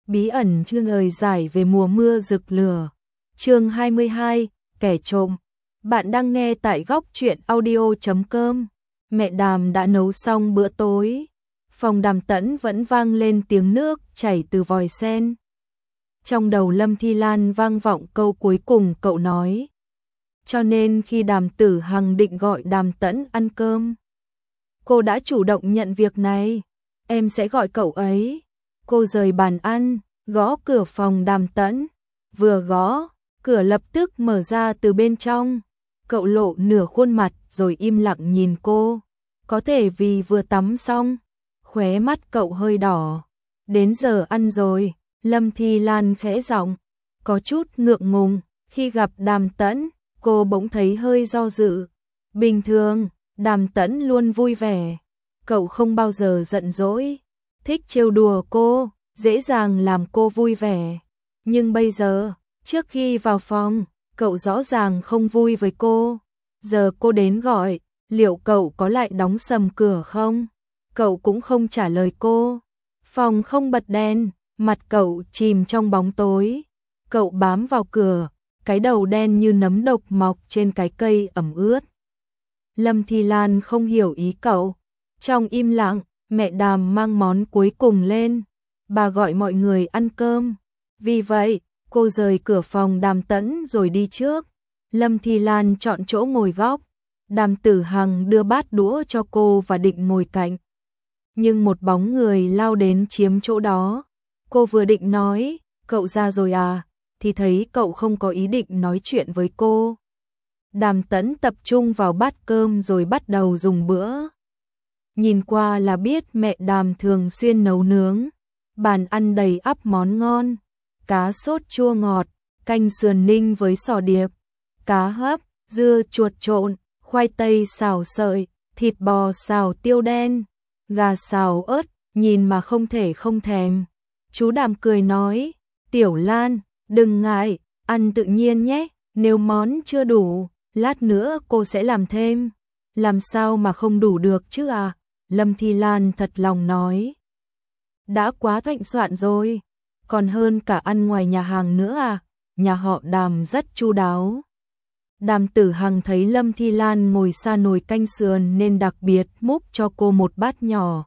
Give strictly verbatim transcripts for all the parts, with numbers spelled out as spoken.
Bí ẩn chương lời giải về mùa mưa rực lửa. Chương hai mươi hai, kẻ trộm. Bạn đang nghe tại góc truyện audio chấm com. Mẹ Đàm đã nấu xong bữa tối. Phòng Đàm Tẫn vẫn vang lên tiếng nước chảy từ vòi sen. Trong đầu Lâm Thi Lan vang vọng câu cuối cùng cậu nói. Cho nên khi Đàm Tử Hằng định gọi Đàm Tẫn ăn cơm, cô đã chủ động nhận việc này. Em sẽ gọi cậu ấy. Cô rời bàn ăn, gõ cửa phòng Đàm Tẫn. Vừa gõ, cửa lập tức mở ra từ bên trong. Cậu lộ nửa khuôn mặt rồi im lặng nhìn cô. Có thể vì vừa tắm xong, khóe mắt cậu hơi đỏ. Đến giờ ăn rồi, Lâm Thi Lan khẽ giọng, có chút ngượng ngùng. Khi gặp Đàm Tẫn, cô bỗng thấy hơi do dự. Bình thường, Đàm Tẫn luôn vui vẻ. Cậu không bao giờ giận dỗi, thích trêu đùa cô, dễ dàng làm cô vui vẻ. Nhưng bây giờ, trước khi vào phòng, cậu rõ ràng không vui với cô. Giờ cô đến gọi, liệu cậu có lại đóng sầm cửa không? Cậu cũng không trả lời cô. Phòng không bật đèn, mặt cậu chìm trong bóng tối. Cậu bám vào cửa, cái đầu đen như nấm độc mọc trên cái cây ẩm ướt. Lâm Thi Lan không hiểu ý cậu. Trong im lặng, mẹ Đàm mang món cuối cùng lên. Bà gọi mọi người ăn cơm. Vì vậy, cô rời cửa phòng Đàm Tẫn rồi đi trước. Lâm Thi Lan chọn chỗ ngồi góc. Đàm Tử Hằng đưa bát đũa cho cô và định ngồi cạnh. Nhưng một bóng người lao đến chiếm chỗ đó. Cô vừa định nói, cậu ra rồi à, thì thấy cậu không có ý định nói chuyện với cô. Đàm Tẫn tập trung vào bát cơm rồi bắt đầu dùng bữa. Nhìn qua là biết mẹ Đàm thường xuyên nấu nướng. Bàn ăn đầy ắp món ngon. Cá sốt chua ngọt, canh sườn ninh với sò điệp, cá hấp, dưa chuột trộn, khoai tây xào sợi, thịt bò xào tiêu đen, gà xào ớt, nhìn mà không thể không thèm. Chú Đàm cười nói, Tiểu Lan, đừng ngại, ăn tự nhiên nhé, nếu món chưa đủ, lát nữa cô sẽ làm thêm. Làm sao mà không đủ được chứ à? Lâm Thi Lan thật lòng nói. Đã quá thịnh soạn rồi, còn hơn cả ăn ngoài nhà hàng nữa à? Nhà họ Đàm rất chu đáo. Đàm Tử Hằng thấy Lâm Thi Lan ngồi xa nồi canh sườn nên đặc biệt múc cho cô một bát nhỏ.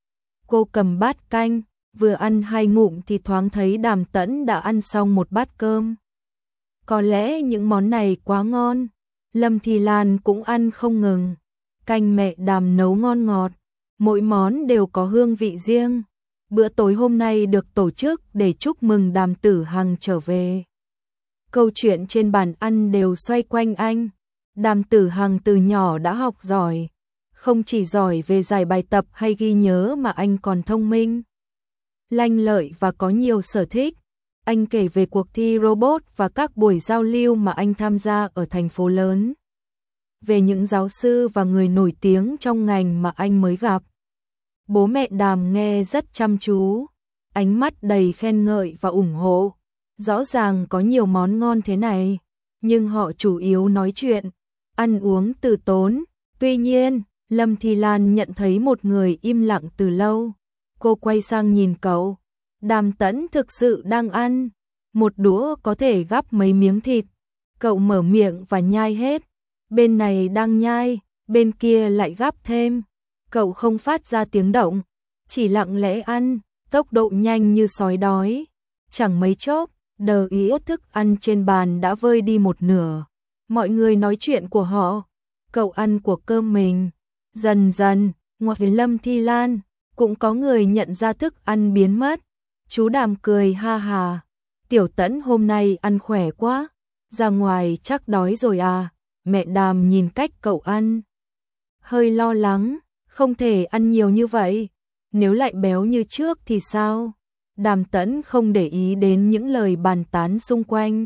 Cô cầm bát canh, vừa ăn hai ngụm thì thoáng thấy Đàm Tẫn đã ăn xong một bát cơm. Có lẽ những món này quá ngon, Lâm Thi Lan cũng ăn không ngừng. Canh mẹ Đàm nấu ngon ngọt, mỗi món đều có hương vị riêng. Bữa tối hôm nay được tổ chức để chúc mừng Đàm Tử Hằng trở về. Câu chuyện trên bàn ăn đều xoay quanh anh. Đàm Tử Hằng từ nhỏ đã học giỏi. Không chỉ giỏi về giải bài tập hay ghi nhớ mà anh còn thông minh, lanh lợi và có nhiều sở thích. Anh kể về cuộc thi robot và các buổi giao lưu mà anh tham gia ở thành phố lớn. Về những giáo sư và người nổi tiếng trong ngành mà anh mới gặp. Bố mẹ Đàm nghe rất chăm chú, ánh mắt đầy khen ngợi và ủng hộ. Rõ ràng có nhiều món ngon thế này, nhưng họ chủ yếu nói chuyện, ăn uống từ tốn. Tuy nhiên, Lâm Thi Lan nhận thấy một người im lặng từ lâu. Cô quay sang nhìn cậu. Đàm Tẫn thực sự đang ăn. Một đũa có thể gắp mấy miếng thịt. Cậu mở miệng và nhai hết. Bên này đang nhai, bên kia lại gắp thêm. Cậu không phát ra tiếng động, chỉ lặng lẽ ăn, tốc độ nhanh như sói đói. Chẳng mấy chốc, đờ ý thức ăn trên bàn đã vơi đi một nửa. Mọi người nói chuyện của họ, cậu ăn của cơm mình. Dần dần, ngoài Lâm Thi Lan, cũng có người nhận ra thức ăn biến mất. Chú Đàm cười ha hà. Tiểu Tẫn hôm nay ăn khỏe quá, ra ngoài chắc đói rồi à? Mẹ Đàm nhìn cách cậu ăn, hơi lo lắng. Không thể ăn nhiều như vậy, nếu lại béo như trước thì sao? Đàm Tẫn không để ý đến những lời bàn tán xung quanh.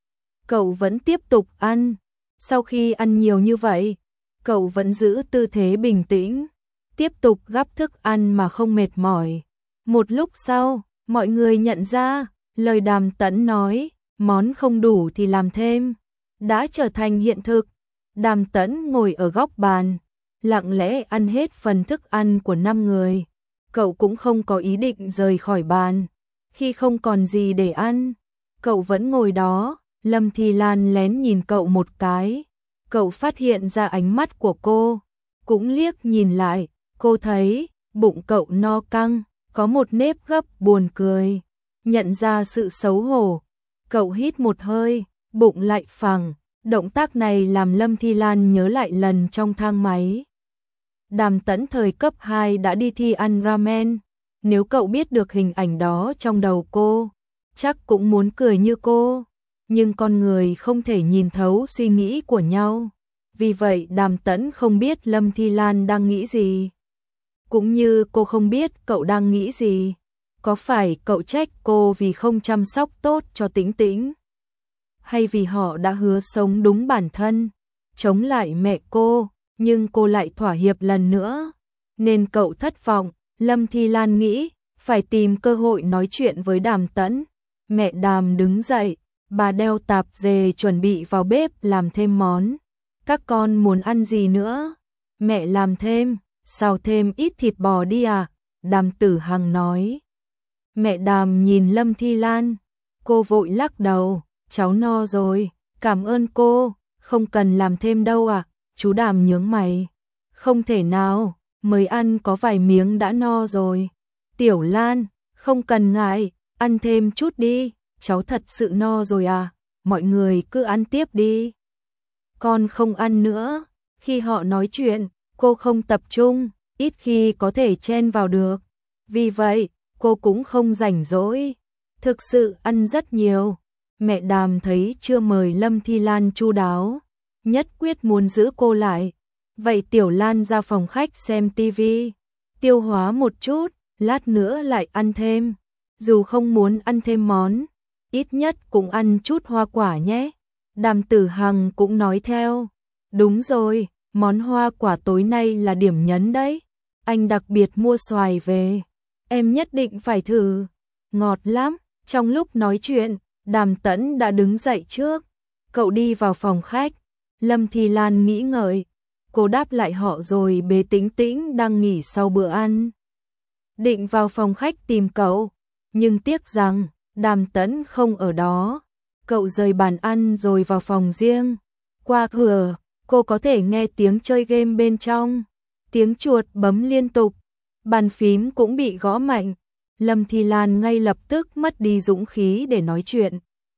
Cậu vẫn tiếp tục ăn. Sau khi ăn nhiều như vậy, cậu vẫn giữ tư thế bình tĩnh, tiếp tục gắp thức ăn mà không mệt mỏi. Một lúc sau, mọi người nhận ra, lời Đàm Tẫn nói, món không đủ thì làm thêm, đã trở thành hiện thực. Đàm Tẫn ngồi ở góc bàn, lặng lẽ ăn hết phần thức ăn của năm người. Cậu cũng không có ý định rời khỏi bàn. Khi không còn gì để ăn, cậu vẫn ngồi đó. Lâm Thi Lan lén nhìn cậu một cái. Cậu phát hiện ra ánh mắt của cô, cũng liếc nhìn lại. Cô thấy bụng cậu no căng, có một nếp gấp buồn cười. Nhận ra sự xấu hổ, cậu hít một hơi, bụng lại phẳng. Động tác này làm Lâm Thi Lan nhớ lại lần trong thang máy. Đàm Tẫn thời cấp hai đã đi thi ăn ramen. Nếu cậu biết được hình ảnh đó trong đầu cô, chắc cũng muốn cười như cô. Nhưng con người không thể nhìn thấu suy nghĩ của nhau. Vì vậy Đàm Tẫn không biết Lâm Thi Lan đang nghĩ gì. Cũng như cô không biết cậu đang nghĩ gì. Có phải cậu trách cô vì không chăm sóc tốt cho Tĩnh Tĩnh? Hay vì họ đã hứa sống đúng bản thân, chống lại mẹ cô, nhưng cô lại thỏa hiệp lần nữa, nên cậu thất vọng. Lâm Thi Lan nghĩ, phải tìm cơ hội nói chuyện với Đàm Tẫn. Mẹ Đàm đứng dậy, bà đeo tạp dề chuẩn bị vào bếp làm thêm món. Các con muốn ăn gì nữa? Mẹ làm thêm, xào thêm ít thịt bò đi à? Đàm Tử Hằng nói. Mẹ Đàm nhìn Lâm Thi Lan, cô vội lắc đầu, cháu no rồi, cảm ơn cô, không cần làm thêm đâu à? Chú Đàm nhướng mày, không thể nào, mới ăn có vài miếng đã no rồi. Tiểu Lan, không cần ngại, ăn thêm chút đi, cháu thật sự no rồi à, mọi người cứ ăn tiếp đi. Con không ăn nữa. Khi họ nói chuyện, cô không tập trung, ít khi có thể chen vào được. Vì vậy, cô cũng không rảnh rỗi, thực sự ăn rất nhiều. Mẹ Đàm thấy chưa mời Lâm Thi Lan chu đáo, nhất quyết muốn giữ cô lại. Vậy Tiểu Lan ra phòng khách xem tivi, tiêu hóa một chút, lát nữa lại ăn thêm. Dù không muốn ăn thêm món, ít nhất cũng ăn chút hoa quả nhé. Đàm Tử Hằng cũng nói theo. Đúng rồi, món hoa quả tối nay là điểm nhấn đấy. Anh đặc biệt mua xoài về, em nhất định phải thử, ngọt lắm. Trong lúc nói chuyện, Đàm Tẫn đã đứng dậy trước. Cậu đi vào phòng khách. Lâm Thi Lan nghĩ ngợi, cô đáp lại họ rồi bế Tĩnh Tĩnh đang nghỉ sau bữa ăn. Định vào phòng khách tìm cậu, nhưng tiếc rằng Đàm Tẫn không ở đó. Cậu rời bàn ăn rồi vào phòng riêng. Qua cửa, cô có thể nghe tiếng chơi game bên trong. Tiếng chuột bấm liên tục, bàn phím cũng bị gõ mạnh. Lâm Thi Lan ngay lập tức mất đi dũng khí để nói chuyện.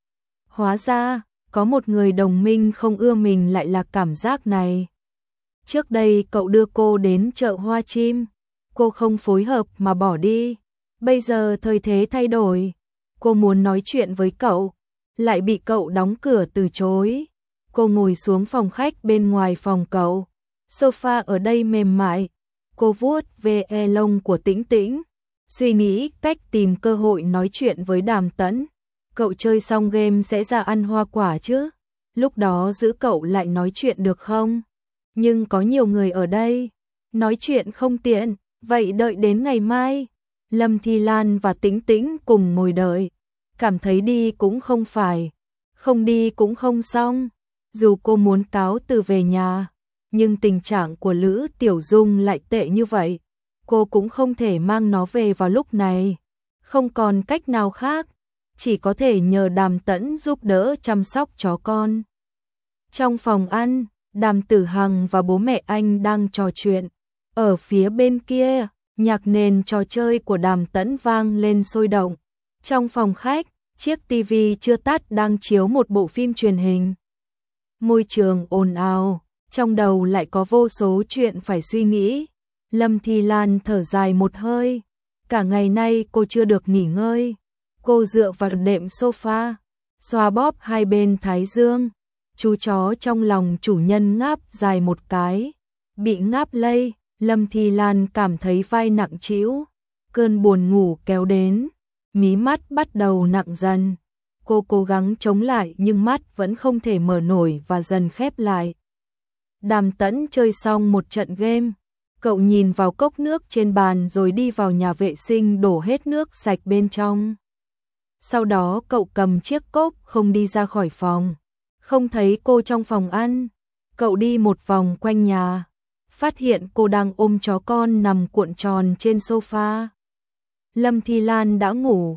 Hóa ra, có một người đồng minh không ưa mình lại là cảm giác này. Trước đây cậu đưa cô đến chợ Hoa Chim, cô không phối hợp mà bỏ đi. Bây giờ thời thế thay đổi, cô muốn nói chuyện với cậu, lại bị cậu đóng cửa từ chối. Cô ngồi xuống phòng khách bên ngoài phòng cậu. Sofa ở đây mềm mại. Cô vuốt ve e lông của Tĩnh Tĩnh, suy nghĩ cách tìm cơ hội nói chuyện với Đàm Tẫn. Cậu chơi xong game sẽ ra ăn hoa quả chứ? Lúc đó giữ cậu lại nói chuyện được không? Nhưng có nhiều người ở đây, nói chuyện không tiện, vậy đợi đến ngày mai. Lâm Thi Lan và Tĩnh Tĩnh cùng ngồi đợi, cảm thấy đi cũng không phải, không đi cũng không xong. Dù cô muốn cáo từ về nhà, nhưng tình trạng của Lữ Tiểu Dung lại tệ như vậy, cô cũng không thể mang nó về vào lúc này. Không còn cách nào khác, chỉ có thể nhờ Đàm Tẫn giúp đỡ chăm sóc chó con. Trong phòng ăn, Đàm Tử Hằng và bố mẹ anh đang trò chuyện. Ở phía bên kia, nhạc nền trò chơi của Đàm Tẫn vang lên sôi động. Trong phòng khách, chiếc tivi chưa tắt đang chiếu một bộ phim truyền hình. Môi trường ồn ào, trong đầu lại có vô số chuyện phải suy nghĩ. Lâm Thi Lan thở dài một hơi. Cả ngày nay cô chưa được nghỉ ngơi. Cô dựa vào đệm sofa, xoa bóp hai bên thái dương. Chú chó trong lòng chủ nhân ngáp dài một cái. Bị ngáp lây, Lâm Thi Lan cảm thấy vai nặng trĩu. Cơn buồn ngủ kéo đến, mí mắt bắt đầu nặng dần. Cô cố gắng chống lại nhưng mắt vẫn không thể mở nổi và dần khép lại. Đàm Tẫn chơi xong một trận game. Cậu nhìn vào cốc nước trên bàn rồi đi vào nhà vệ sinh đổ hết nước sạch bên trong. Sau đó cậu cầm chiếc cốc không đi ra khỏi phòng. Không thấy cô trong phòng ăn. Cậu đi một vòng quanh nhà, phát hiện cô đang ôm chó con nằm cuộn tròn trên sofa. Lâm Thi Lan đã ngủ.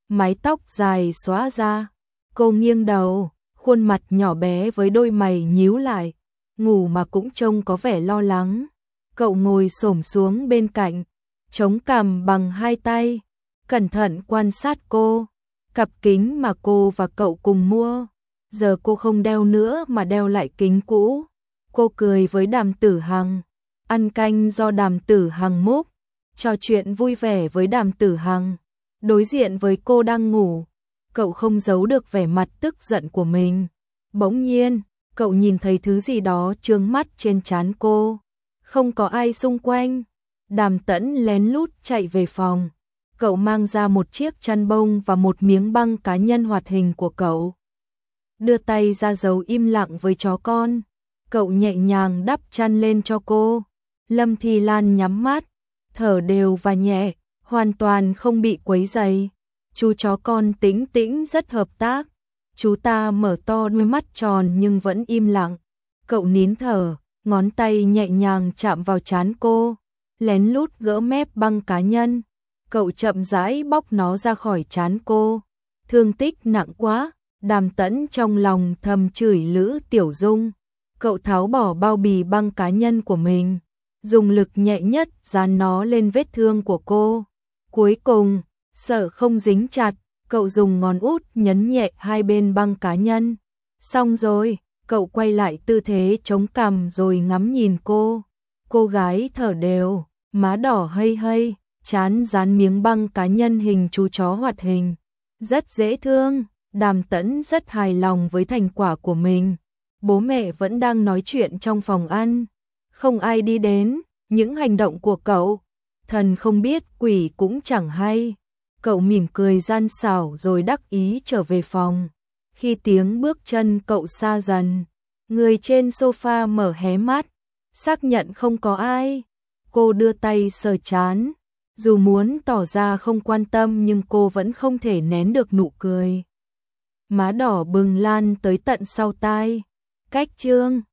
mái tóc dài xõa ra. Cô nghiêng đầu, khuôn mặt nhỏ bé với đôi mày nhíu lại, ngủ mà cũng trông có vẻ lo lắng. Cậu ngồi xổm xuống bên cạnh, chống cằm bằng hai tay, cẩn thận quan sát cô. Cặp kính mà cô và cậu cùng mua, giờ cô không đeo nữa mà đeo lại kính cũ. Cô cười với Đàm Tử Hằng, ăn canh do Đàm Tử Hằng múc, trò chuyện vui vẻ với Đàm Tử Hằng. Đối diện với cô đang ngủ, cậu không giấu được vẻ mặt tức giận của mình. Bỗng nhiên, cậu nhìn thấy thứ gì đó chướng mắt trên trán cô. Không có ai xung quanh. Đàm Tẫn lén lút chạy về phòng. Cậu mang ra một chiếc chăn bông và một miếng băng cá nhân hoạt hình của cậu. Đưa tay ra dấu im lặng với chó con. Cậu nhẹ nhàng đắp chăn lên cho cô. Lâm Thi Lan nhắm mắt, thở đều và nhẹ, hoàn toàn không bị quấy rầy. Chú chó con Tĩnh Tĩnh rất hợp tác. Chú ta mở to đôi mắt tròn nhưng vẫn im lặng. Cậu nín thở, ngón tay nhẹ nhàng chạm vào trán cô, lén lút gỡ mép băng cá nhân. Cậu chậm rãi bóc nó ra khỏi trán cô. Thương tích nặng quá, Đàm Tẫn trong lòng thầm chửi Lữ Tiểu Dung. Cậu tháo bỏ bao bì băng cá nhân của mình, dùng lực nhẹ nhất dán nó lên vết thương của cô. Cuối cùng, sợ không dính chặt, cậu dùng ngón út nhấn nhẹ hai bên băng cá nhân. Xong rồi, cậu quay lại tư thế chống cằm rồi ngắm nhìn cô. Cô gái thở đều, má đỏ hây hây, trán dán miếng băng cá nhân hình chú chó hoạt hình. Rất dễ thương, Đàm Tẫn rất hài lòng với thành quả của mình. Bố mẹ vẫn đang nói chuyện trong phòng ăn. Không ai đi đến, những hành động của cậu. Thần không biết quỷ cũng chẳng hay. Cậu mỉm cười gian xảo rồi đắc ý trở về phòng. Khi tiếng bước chân cậu xa dần, người trên sofa mở hé mắt, xác nhận không có ai. Cô đưa tay sờ trán. Dù muốn tỏ ra không quan tâm nhưng cô vẫn không thể nén được nụ cười. Má đỏ bừng lan tới tận sau tai. Cách chương